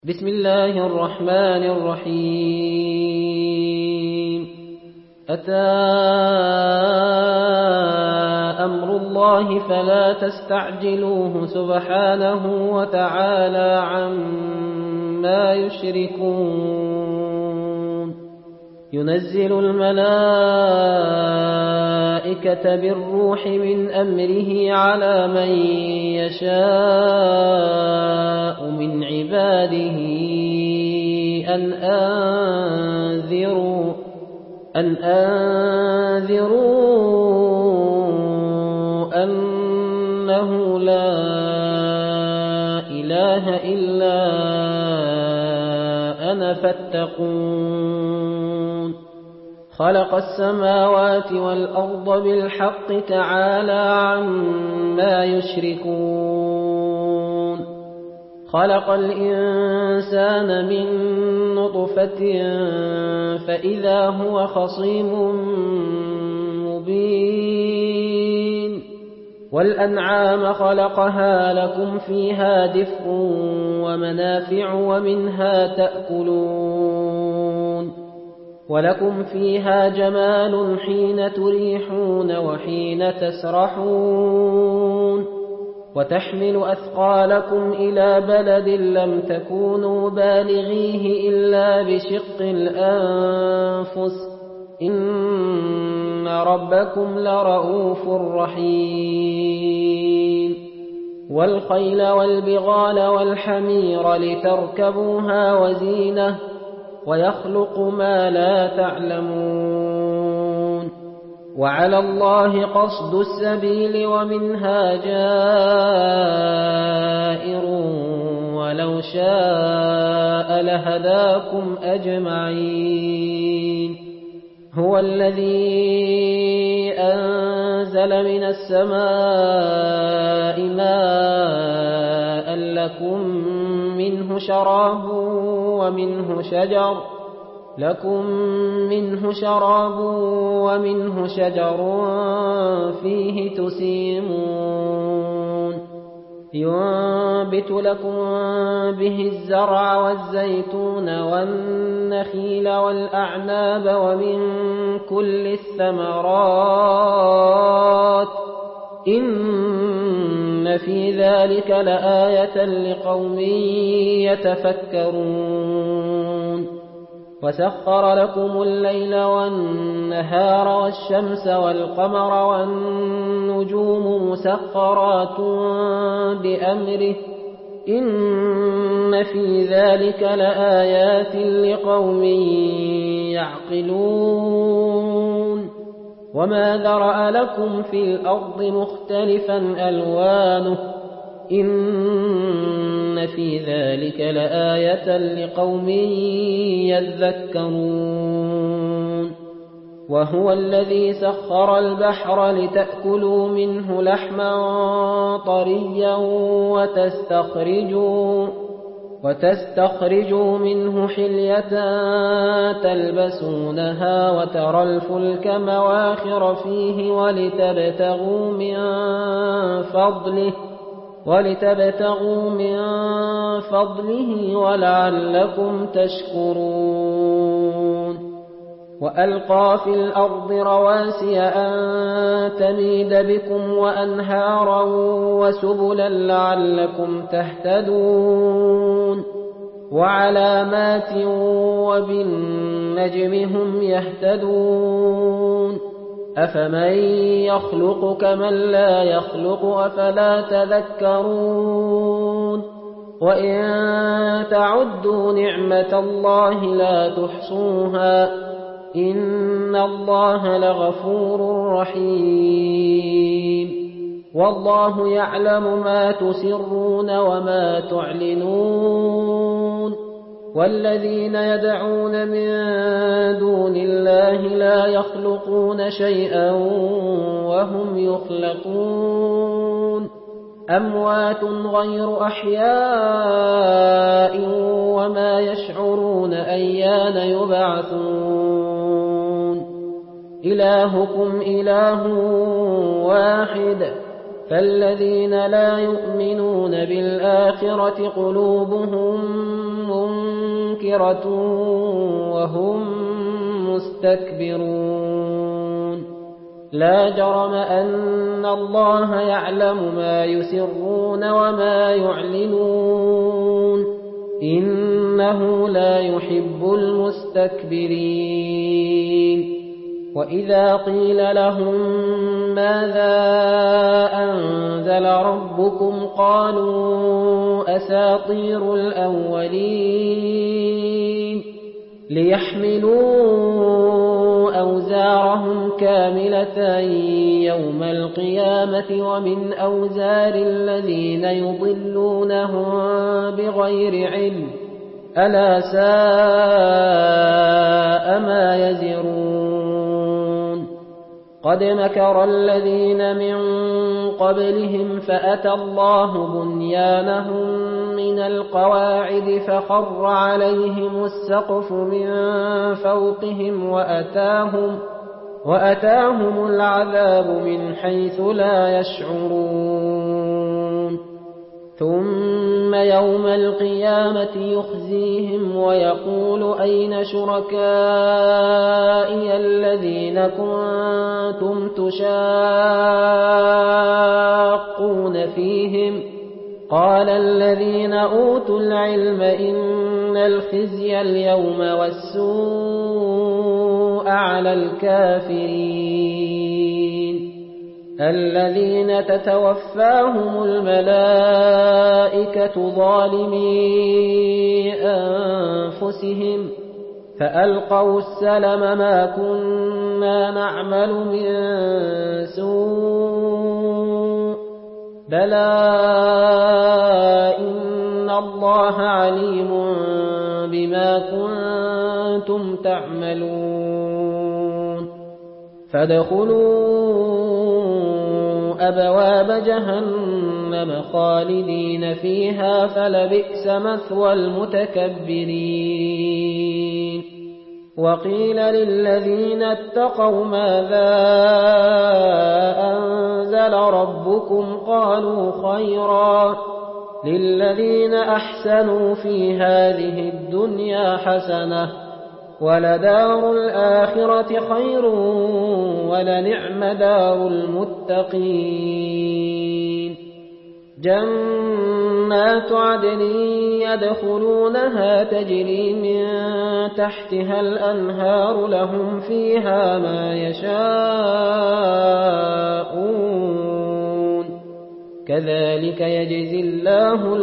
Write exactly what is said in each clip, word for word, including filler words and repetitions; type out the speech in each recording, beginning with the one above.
بسم الله الرحمن الرحيم أتى أمر الله فلا تستعجلوه سبحانه وتعالى عما يشركون ينزل الملائكة بالروح من أمره على من يشاء من عباده أن أنذروا أن أنذروا أنه لا إله إلا أنا فاتقون خلق السماوات والأرض بالحق تعالى عما يشركون خلق الإنسان من نطفة فإذا هو خصيم مبين والأنعام خلقها لكم فيها دفء ومنافع ومنها تأكلون ولكم فيها جمال حين تريحون وحين تسرحون وتحمل أثقالكم إلى بلد لم تكونوا بالغيه إلا بشق الأنفس إن ربكم لرؤوف رحيم والخيل والبغال والحمير لتركبوها وزينة ويخلق ما لا تعلمون وعلى الله قصد السبيل ومنها جائر ولو شاء لهداكم أجمعين هو الذي أنزل من السماء ماء لكم منه شراب ومنه شجر لكم منه شراب ومنه شجر فيه تسيمون ينبت لكم به الزرع والزيتون والنخيل والأعناب ومن كل الثمرات إن في ذلك لآية لقوم يتفكرون وسخر لكم الليل والنهار والشمس والقمر والنجوم مسخرات بأمره إن في ذلك لآيات لقوم يعقلون وما ذرأ لكم في الأرض مختلفا ألوانه إن في ذلك لآية لقوم يذكرون وهو الذي سخر البحر لتأكلوا منه لحما طريا وتستخرجوا وتستخرجوا منه حلية تلبسونها وترى الفلك مواخر فيه ولتبتغوا من فضله ولتبتغوا من فضله ولعلكم تشكرون وألقى في الأرض رواسي أن تميد بكم وأنهارا وسبلا لعلكم تهتدون وعلامات وبالنجم هم يهتدون أفمن يخلق كمن لا يخلق أفلا تذكرون وإن تعدوا نعمة الله لا تحصوها إن الله لغفور رحيم والله يعلم ما تسرون وما تعلنون والذين يدعون من دون الله لا يخلقون شيئا وهم يخلقون أموات غير أحياء وما يشعرون أيان يبعثون إلهكم إله واحد فالذين لا يؤمنون بالآخرة قلوبهم منكرة وهم مستكبرون لا جرم أن الله يعلم ما يسرون وما يعلنون إنه لا يحب المستكبرين وإذا قيل لهم ماذا أنزل ربكم قالوا أساطير الأولين ليحملوا أوزارهم كاملة يوم القيامة ومن أوزار الذين يضلونهم بغير علم ألا ساء ما يزرون قد مكر الذين من قبلهم فأتى الله بنيانهم من القواعد فخر عليهم السقف من فوقهم وأتاهم, وأتاهم العذاب من حيث لا يشعرون ثم يوم القيامة يخزيهم ويقول أين شركائي الذين كنتم تشاقون فيهم قال الذين أوتوا العلم إن الخزي اليوم والسوء على الكافرين الذين تتوفاهم الملائكة ظالمي أنفسهم فألقوا السلم ما كنا نعمل من سوء بلى إن الله عليم بما كنتم تعملون فادخلوا أبواب جهنم خالدين فيها فلبئس مثوى المتكبرين وقيل للذين اتقوا ماذا أنزل ربكم قالوا خيرا للذين أحسنوا في هذه الدنيا حسنة ولدار الآخرة خير ولنعم دار المتقين جنات عدن يدخلونها تجري من تحتها الأنهار لهم فيها ما يشاءون كذلك يجزي الله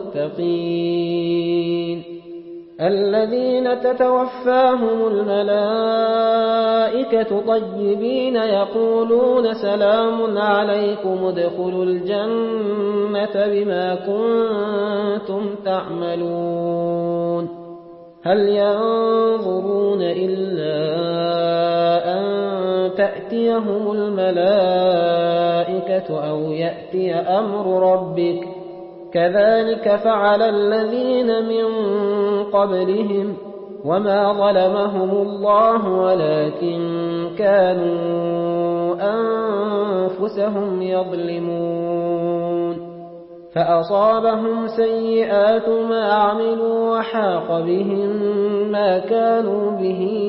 المتقين الذين تتوفاهم الملائكة طيبين يقولون سلام عليكم ادخلوا الجنة بما كنتم تعملون هل ينظرون إلا أن تأتيهم الملائكة أو يأتي أمر ربك كذلك فعل الذين من قبلهم وما ظلمهم الله ولكن كانوا أنفسهم يظلمون فأصابهم سيئات ما عملوا وحاق بهم ما كانوا به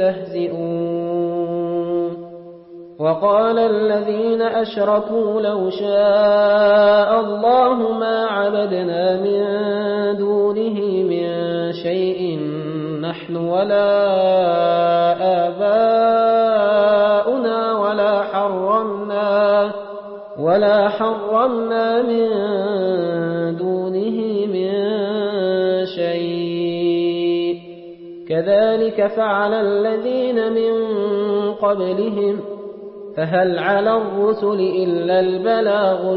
يستهزئون وقال الذين أشركوا لو شاء الله ما عبدنا من دونه من شيء نحن ولا آباؤنا ولا حرمنا ولا حرمنا من دونه من شيء كذلك فعل الذين من قبلهم فهل على الرسل إلا البلاغ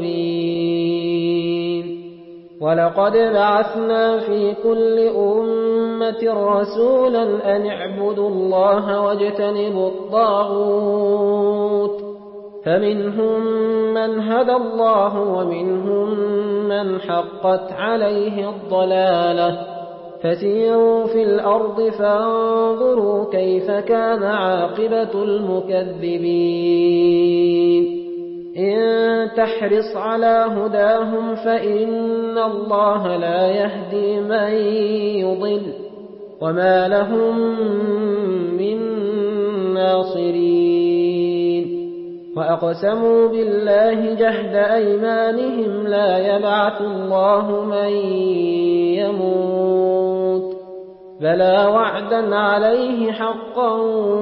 المبين ولقد بعثنا في كل أمة رسولا أن اعبدوا الله واجتنبوا الطاغوت فمنهم من هدى الله ومنهم من حقت عليه الضلالة فسيروا في الأرض فانظروا كيف كان عاقبة المكذبين إن تحرص على هداهم فإن الله لا يهدي من يضل وما لهم من ناصرين وأقسموا بالله جهد أيمانهم لا يبعث الله من يموت بلى وعدا عليه حقا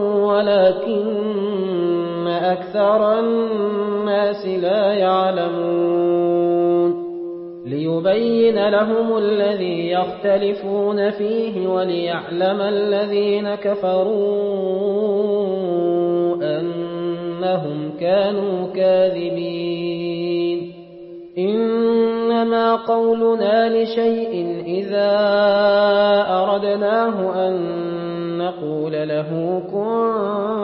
ولكن أكثر الناس لا يعلمون ليبين لهم الذي يختلفون فيه وليعلم الذين كفروا أنهم كانوا كاذبين إنما قولنا لشيء إذا أردناه أن نقول له كن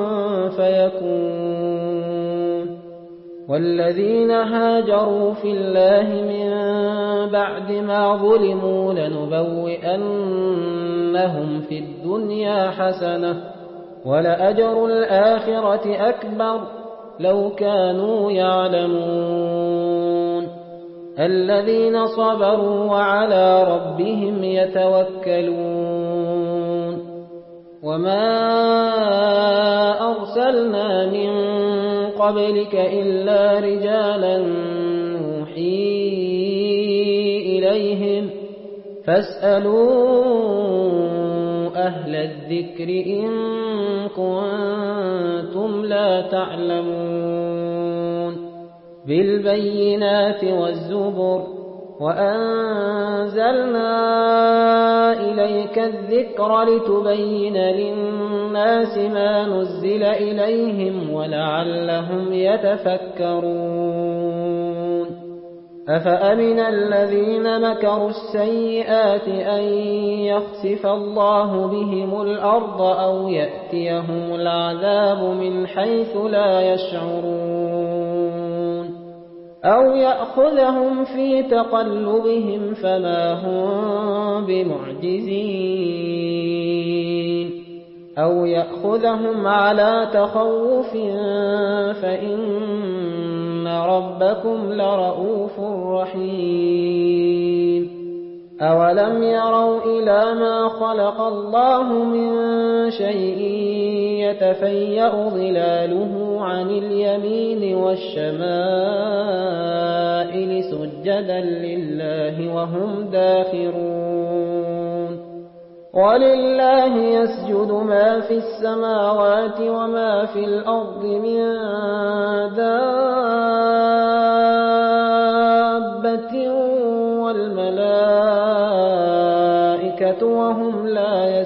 فيكون والذين هاجروا في الله من بعد ما ظلموا لنبوئنهم في الدنيا حسنة ولأجر الآخرة أكبر لو كانوا يعلمون الذين صبروا وعلى ربهم يتوكلون وما أرسلنا من قبلك إلا رجالا نوحي إليهم فاسألوا أهل الذكر إن كنتم لا تعلمون بالبينات والزبر وأنزلنا إليك الذكر لتبين للناس ما نزل إليهم ولعلهم يتفكرون أفأمن الذين مكروا السيئات أن يخسف الله بهم الأرض أو يأتيهم العذاب من حيث لا يشعرون أو يأخذهم في تقلبهم فما هم بمعجزين أو يأخذهم على تخوف فإن ربكم لرؤوف رحيم أولم يروا إلى ما خلق الله من شيء يتفيأ ظلاله عن اليمين والشمائل سجدا لله وهم داخرون ولله يسجد ما في السماوات وما في الأرض من دابة والملائكة وهم لا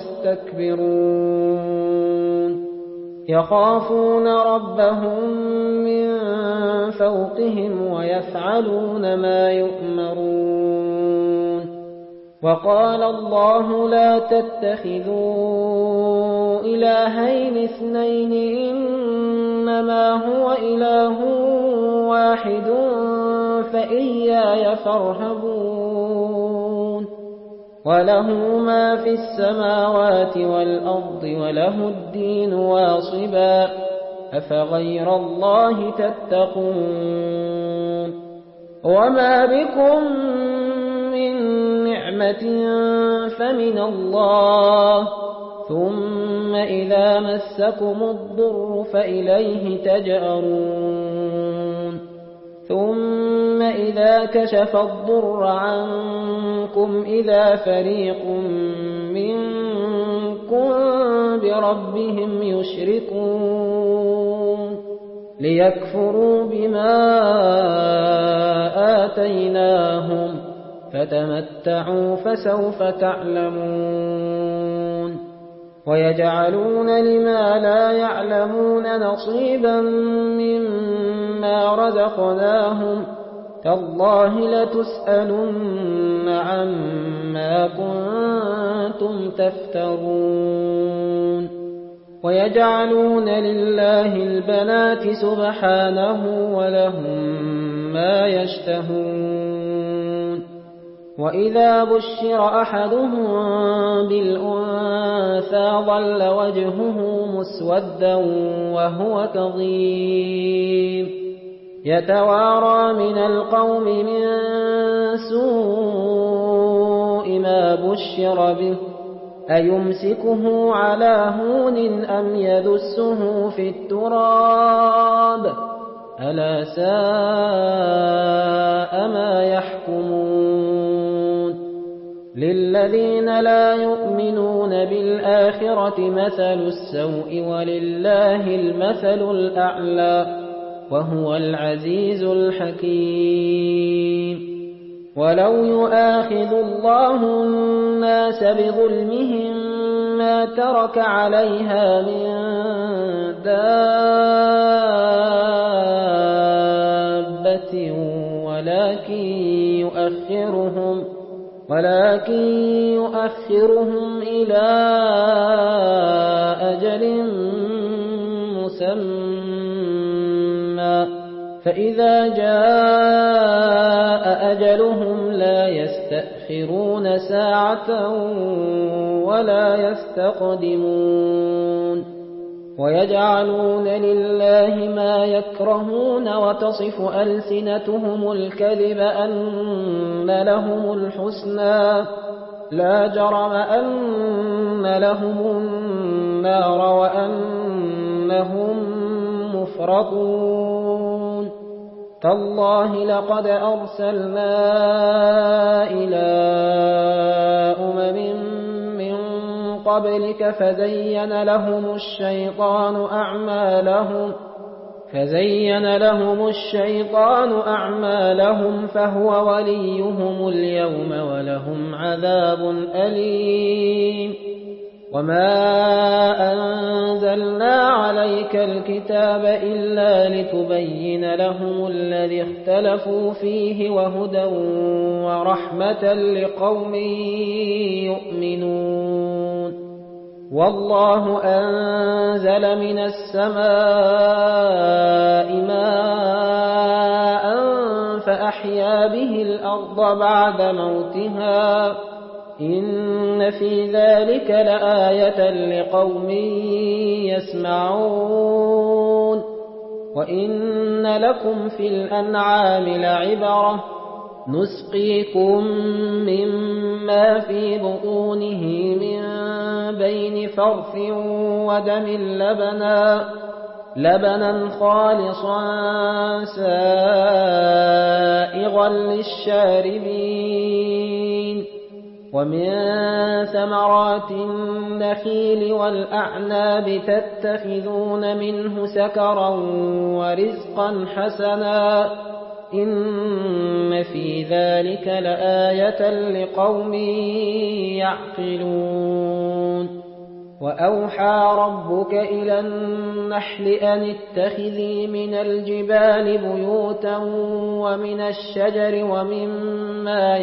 يستكبرون يخافون ربهم من فوقهم ويفعلون ما يؤمرون وقال الله لا تتخذوا إلهين اثنين إنما هو إله واحد فإياي فارهبون وله ما في السماوات والأرض وله الدين واصبا أفغير الله تتقون وما بكم من نعمة فمن الله ثم إذا مسكم الضر فإليه تجأرون ثم إذا كشف الضر عنكم إذا فريق منكم بربهم يشركون ليكفروا بما آتيناهم فتمتعوا فسوف تعلمون ويجعلون لما لا يعلمون نصيبا مما رزقناهم تالله لتسألن عما كنتم تفترون ويجعلون لله البنات سبحانه ولهم ما يشتهون وإذا بشر أحدهم بالأنثى ظل وجهه مسودا وهو كظيم يتوارى من القوم من سوء ما بشر به أيمسكه على هون أم يدسه في التراب ألا ساء ما يحكمون للذين لا يؤمنون بالآخرة مثل السوء ولله المثل الأعلى وهو العزيز الحكيم ولو يؤاخذ الله الناس بظلمهم ما ترك عليها من دابة ولكن يؤخرهم ولكن يؤخرهم إلى أجل مسمى فإذا جاء أجلهم لا يستأخرون ساعة ولا يستقدمون ويجعلون لله ما يكرهون وتصف ألسنتهم الكذب أن لهم الحسنى لا جرم أن لهم النار وأنهم مفرطون تالله لقد أرسلنا إلى أمم من قبلك فزين لهم الشيطان أعمالهم فزين لهم الشيطان أعمالهم فهو وليهم اليوم ولهم عذاب أليم وما أنزلنا عليك الكتاب إلا لتبين لهم الذي اختلفوا فيه وهدى ورحمة لقوم يؤمنون والله أنزل من السماء ماء فأحيا به الأرض بعد موتها إن في ذلك لآية لقوم يسمعون وإن لكم في الأنعام لعبرة نسقيكم مما في بطونه من بين فرث ودم لبنا لبنا خالصا سائغا للشاربين ومن ثمرات النخيل والأعناب تتخذون منه سكرا ورزقا حسنا إن في ذلك لآية لقوم يعقلون وأوحى ربك إلى النحل أن اتخذي من الجبال بيوتا ومن الشجر ومما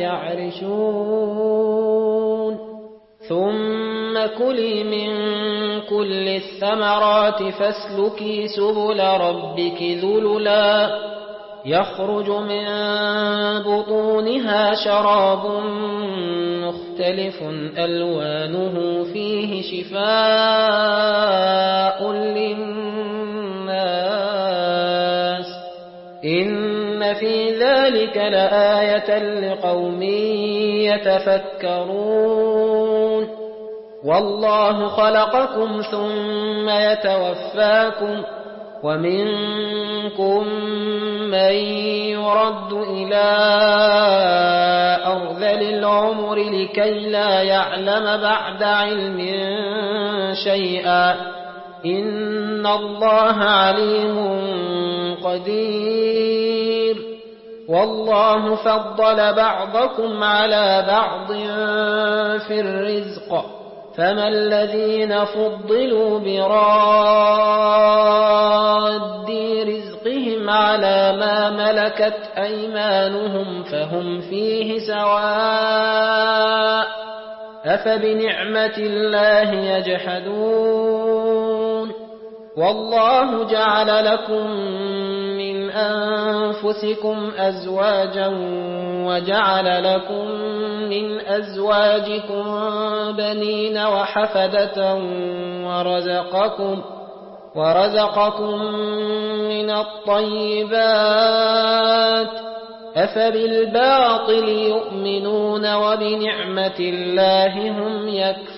يعرشون ثم كلي من كل الثمرات فاسلكي سبل ربك ذللا يخرج من بطونها شراب مختلف ألوانه فيه شفاء للناس إن في ذلك لآية لقوم يتفكرون والله خلقكم ثم يتوفاكم ومنكم من يرد إلى أرذل العمر لكي لا يعلم بعد علم شيئا إن الله عليم قدير والله فضل بعضكم على بعض في الرزق فما الذين فضلوا براد رزقهم على ما ملكت أيمانهم فهم فيه سواء أفبنعمة الله يجحدون والله جعل لكم من أنفسكم أزواجا وجعل لكم من أزواجكم بنين وحفدة ورزقكم ورزقكم من الطيبات أفبالباطل يؤمنون وبنعمة الله هم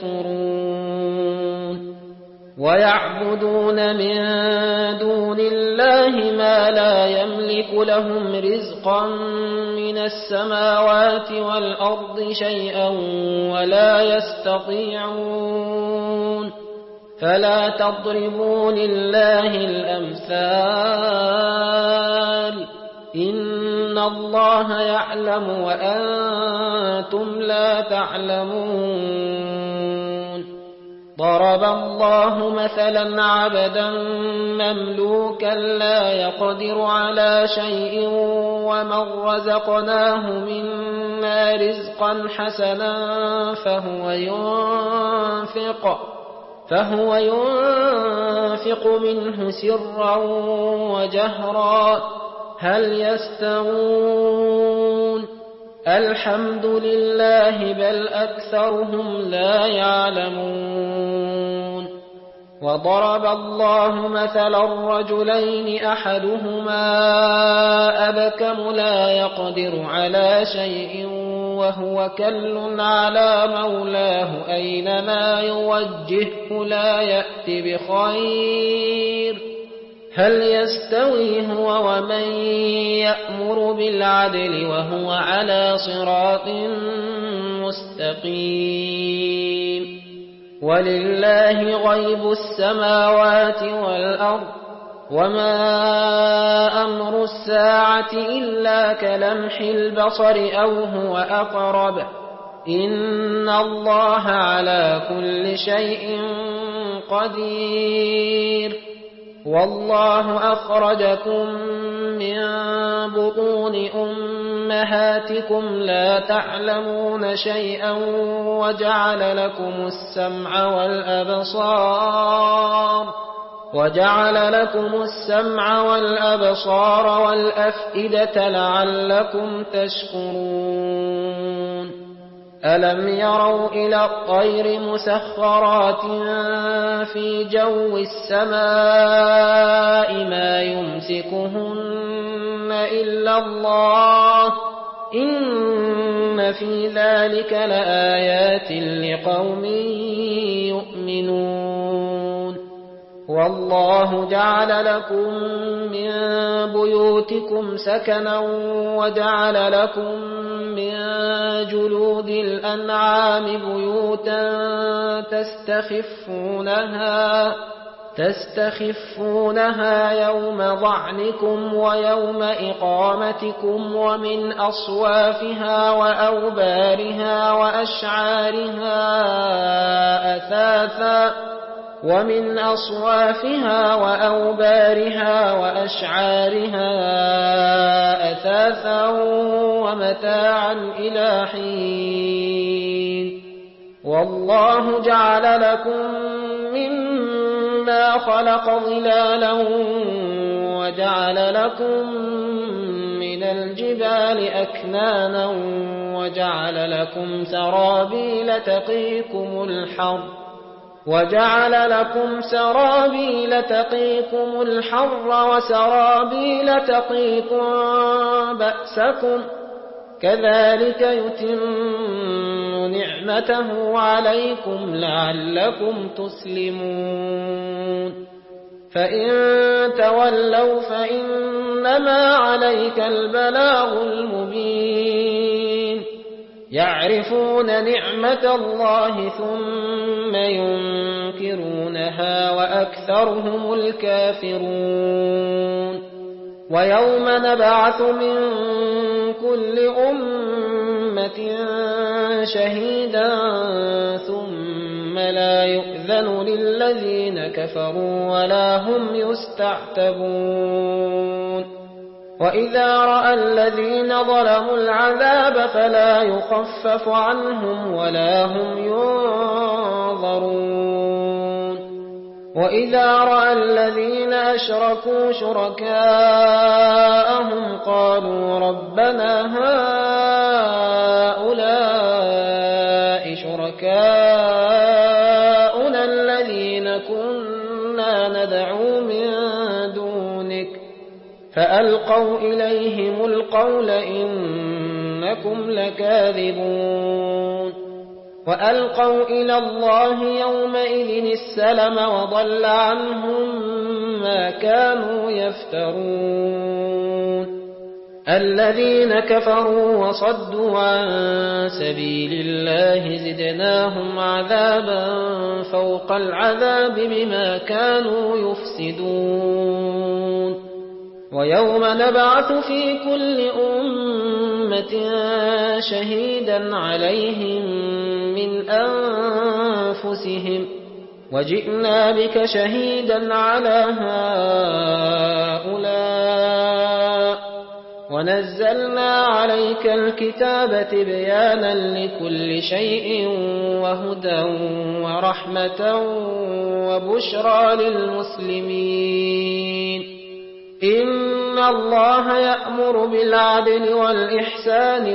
يكفرون ويعبدون من دون الله ما لا يملك لهم رزقا من السماوات والأرض شيئا ولا يستطيعون فلا تضربوا لله الأمثال إن الله يعلم وأنتم لا تعلمون ضرب الله مثلا عبدا مملوكا لا يقدر على شيء ومن رزقناه منا رزقا حسنا فهو ينفق فهو ينفق منه سرا وجهرا هل يستوون الحمد لله بل أكثرهم لا يعلمون وضرب الله مثلا رجلين أحدهما أبكم لا يقدر على شيء وهو كل على مولاه أينما يوجهه لا يأتي بخير هل يستوي هو ومن يأمر بالعدل وهو على صراط مستقيم ولله غيب السماوات والأرض وما أمر الساعة إلا كلمح البصر أو هو أقرب إن الله على كل شيء قدير والله أخرجكم من بطون أمهاتكم لا تعلمون شيئا وجعل لكم السمع والأبصار وجعل لكم السمع والأبصار والأفئدة لعلكم تشكرون ألم يروا إلى الطير مسخرات في جو السماء ما يمسكهن إلا الله إن في ذلك لآيات لقوم يؤمنون والله جعل لكم من بيوتكم سكنا وجعل لكم من جلود الأنعام بيوتا تستخفونها تستخفونها يوم ضعنكم ويوم إقامتكم ومن أصوافها وأوبارها وأشعارها أثاثا ومن أصوافها وأوبارها وأشعارها أثاثا ومتاعا إلى حين والله جعل لكم مما خلق ظلالا وجعل لكم من الجبال أكنانا وجعل لكم سرابيل تقيكم الحر وجعل لكم سرابيل تقيكم الحر وسرابيل تقيكم بأسكم كذلك يتم نعمته عليكم لعلكم تسلمون فإن تولوا فإنما عليك البلاغ المبين يعرفون نعمة الله ثم ينكرونها وأكثرهم الكافرون ويوم نبعث من كل أمة شهيدا ثم لا يؤذن للذين كفروا ولا هم يستعتبون وإذا رأى الذين ظلموا العذاب فلا يخفف عنهم ولا هم ينظرون وإذا رأى الذين أشركوا شركاءهم قالوا ربنا هؤلاء شركاؤنا الذين كنا ندعو فألقوا إليهم القول إنكم لكاذبون وألقوا إلى الله يومئذ السلم وضل عنهم ما كانوا يفترون الذين كفروا وصدوا عن سبيل الله زدناهم عذابا فوق العذاب بما كانوا يفسدون ويوم نبعث في كل أمة شهيدا عليهم من أنفسهم وجئنا بك شهيدا على هؤلاء ونزلنا عليك الكتاب تبيانا لكل شيء وهدى ورحمة وبشرى للمسلمين إن الله يأمر بالعدل والإحسان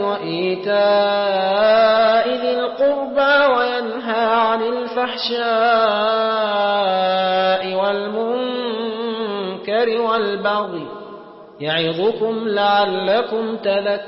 وإيتاء ذي القربى وينهى عن الفحشاء والمنكر والبغي يعظكم لعلكم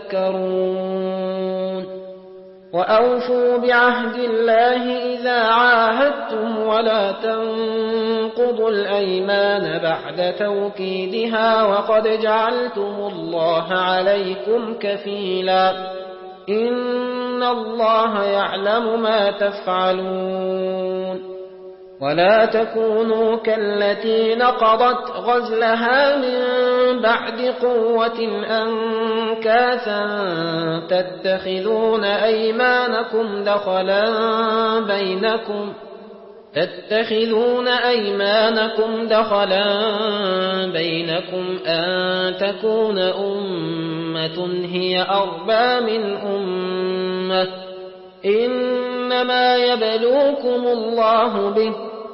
تذكرون وأوفوا بعهد الله إذا عاهدتم ولا تنقضوا الأيمان بعد توكيدها وقد جعلتم الله عليكم كفيلا إن الله يعلم ما تفعلون ولا تكونوا كالتي نقضت غزلها من بعد قوة أنكاثا تتخذون أيمانكم دخلا بينكم تتخذون أيمانكم دخلا بينكم أن تكون أمة هي أربى من أمة إنما يبلوكم الله به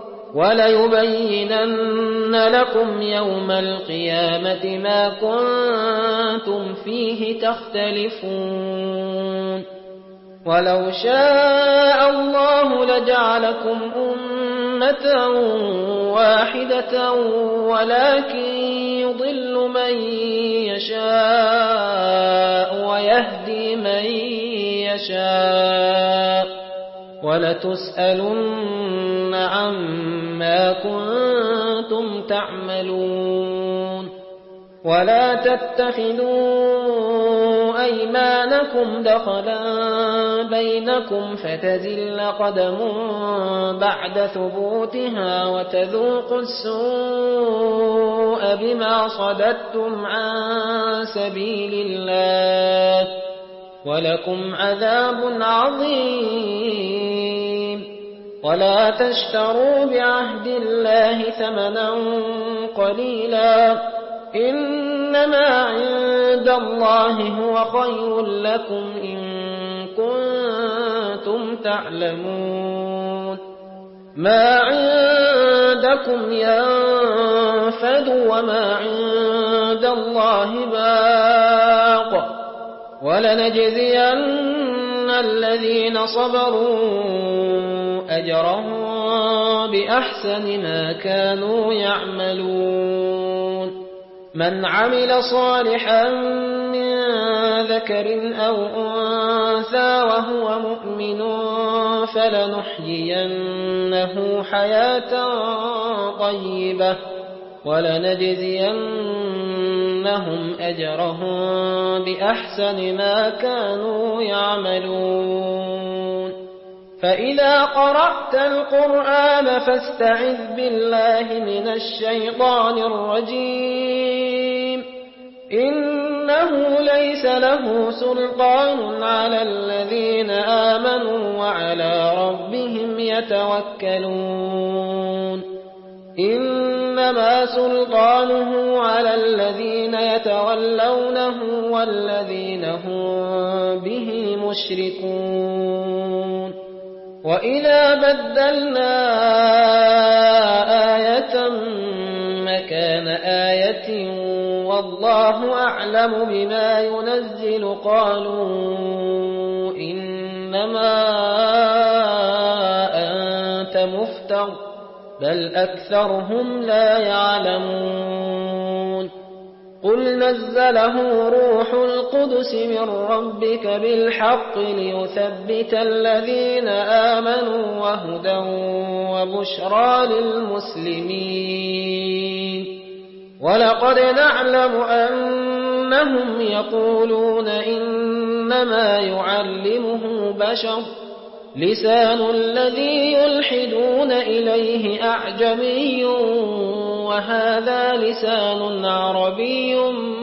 وليبينن لكم يوم القيامة ما كنتم فيه تختلفون ولو شاء الله لجعلكم أمة واحدة ولكن يضل من يشاء ويهدي من يشاء ولتسألن عما كنتم تعملون ولا تتخذوا أيمانكم دخلا بينكم فتزل قدم بعد ثبوتها وتذوقوا السوء بما صددتم عن سبيل الله ولكم عذاب عظيم ولا تشتروا بعهد الله ثمنا قليلا إنما عند الله هو خير لكم إن كنتم تعلمون ما عندكم ينفد وما عند الله باق ولنجزين الذين صبروا أجرهم بأحسن ما كانوا يعملون من عمل صالحا من ذكر أو أنثى وهو مؤمن فلنحيينه حياة طيبة ولنجزينهم أجرهم بأحسن ما كانوا يعملون فإذا قرأت القرآن فاستعذ بالله من الشيطان الرجيم إنه ليس له سلطان على الذين آمنوا وعلى ربهم يتوكلون إنما سلطانه على الذين يتولونه والذين هم به مشركون وإذا بدلنا آية مكان آية والله أعلم بما ينزل قالوا إنما أنت مفتر بل أكثرهم لا يعلمون قل نزله روح القدس من ربك بالحق ليثبت الذين آمنوا وهدى وبشرى للمسلمين ولقد نعلم أنهم يقولون إنما يعلمه بشر لسان الذي يلحدون إليه أعجمي وهذا لسان عربي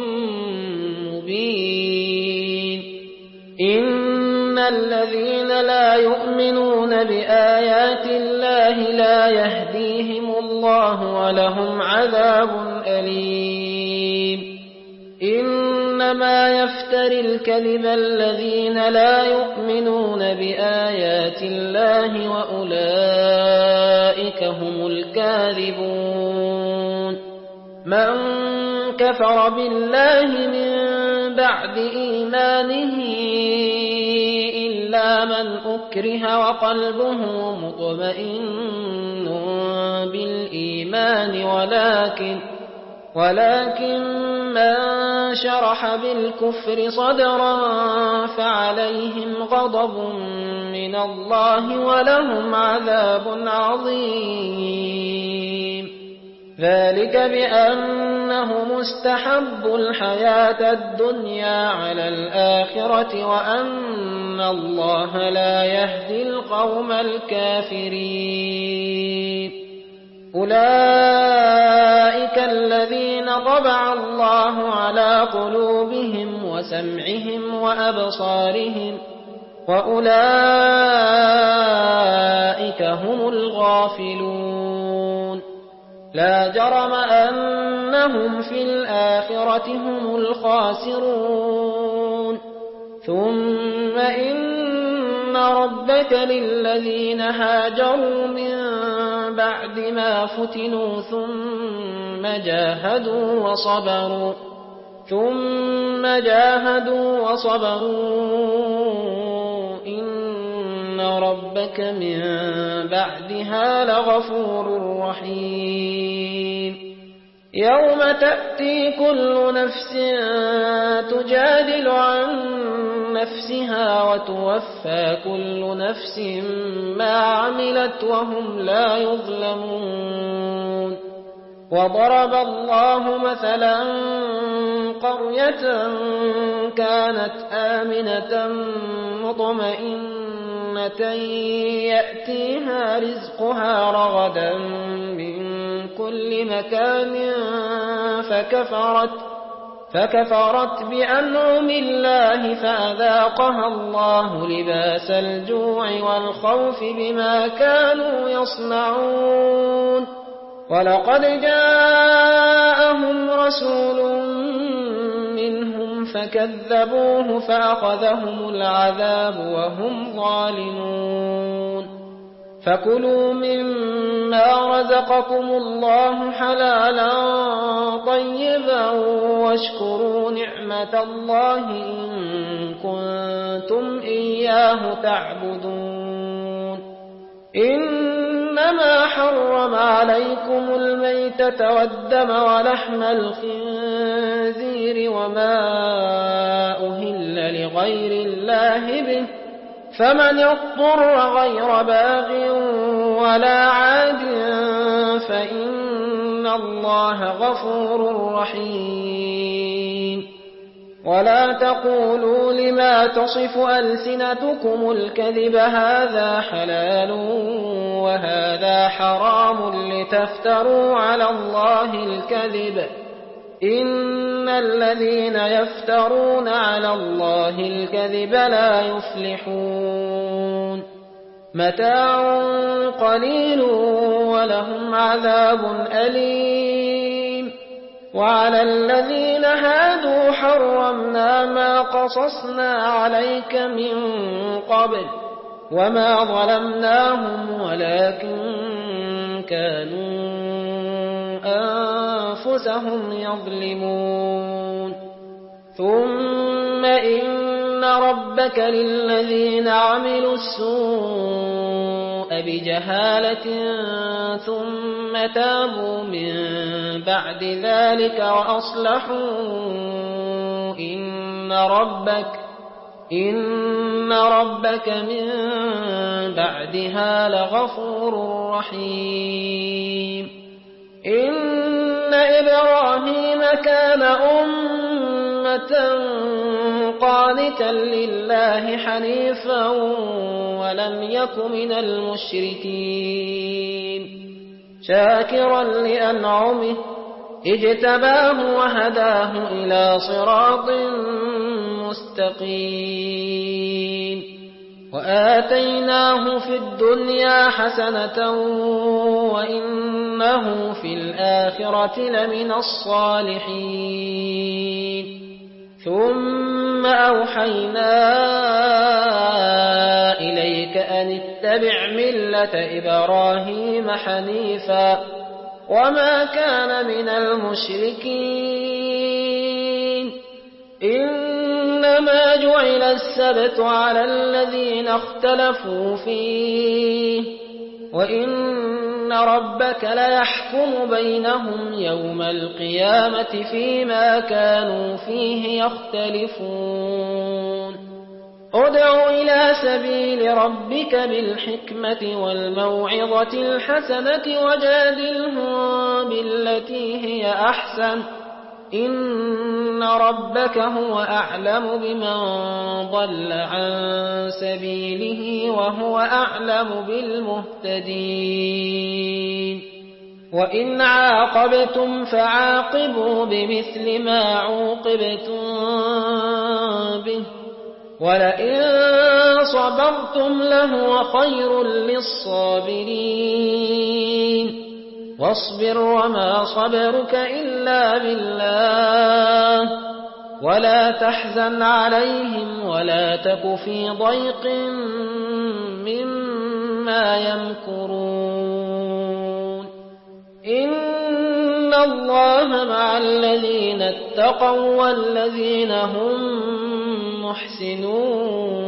مبين إن الذين لا يؤمنون بآيات الله لا يهديهم الله ولهم عذاب أليم إنما يفتري الكذب الذين لا يؤمنون بآيات الله وأولئك هم الكاذبون من كفر بالله من بعد إيمانه إلا من أكره وقلبه مطمئن بالإيمان ولكن ولكن من شرح بالكفر صدرا فعليهم غضب من الله ولهم عذاب عظيم ذلك بأنه مستحب الحياة الدنيا على الآخرة وأن الله لا يهدي القوم الكافرين أولئك الذين طبع الله على قلوبهم وسمعهم وأبصارهم وأولئك هم الغافلون لا جرم أنهم في الآخرة هم الخاسرون ثم إن ربك للذين هاجروا من بعد ما فتنوا ثم جاهدوا وصبروا ثم جاهدوا وصبروا إن ربك من بعدها لغفور رحيم يوم تأتي كل نفس تجادل عن نفسها وتوفى كل نفس ما عملت وهم لا يظلمون وضرب الله مثلا قرية كانت آمنة مطمئنة يأتيها رزقها رغدا من كل مكان فكفرت فكفرت بأنعم الله فأذاقها الله لباس الجوع والخوف بما كانوا يصنعون ولقد جاءهم رسول منهم فكذبوه فأخذهم العذاب وهم ظالمون فكلوا مما رزقكم الله حلالا طيبا واشكروا نعمة الله إن كنتم إياه تعبدون إنما حرم عليكم الميتة والدم ولحم الخنزير وما أهل لغير الله به فمن اضطر غير باغ ولا عاد فإن الله غفور رحيم ولا تقولوا لما تصف ألسنتكم الكذب هذا حلال وهذا حرام لتفتروا على الله الكذب إن الذين يفترون على الله الكذب لا يفلحون متاع قليل ولهم عذاب أليم وعلى الذين هادوا حرمنا ما قصصنا عليك من قبل وما ظلمناهم ولكن كانوا أنفسهم يظلمون ثم إن ربك للذين عملوا السوء بجهالة ثم تابوا من بعد ذلك وأصلحوا إن ربك إن ربك من بعدها لغفور رحيم إن إبراهيم كان أمة قانتا لله حنيفا ولم يك من المشركين شاكرا لأنعمه اجتباه وهداه إلى صراط مستقيم وآتيناه في الدنيا حسنة وإنه في الآخرة لمن الصالحين ثم أوحينا إليك أن اتبع ملة إبراهيم حنيفا وما كان من المشركين إنما جعل السبت على الذين اختلفوا فيه وإن ربك ليحكم بينهم يوم القيامة فيما كانوا فيه يختلفون ادع إلى سبيل ربك بالحكمة والموعظة الحسنة وجادلهم بالتي هي أحسن إن ربك هو أعلم بمن ضل عن سبيله وهو أعلم بالمهتدين وإن عاقبتم فعاقبوا بمثل ما عوقبتم به ولئن صبرتم لهو خير للصابرين واصبر وما صبرك إلا بالله ولا تحزن عليهم ولا تك في ضيق مما يمكرون إن الله مع الذين اتقوا والذين هم محسنون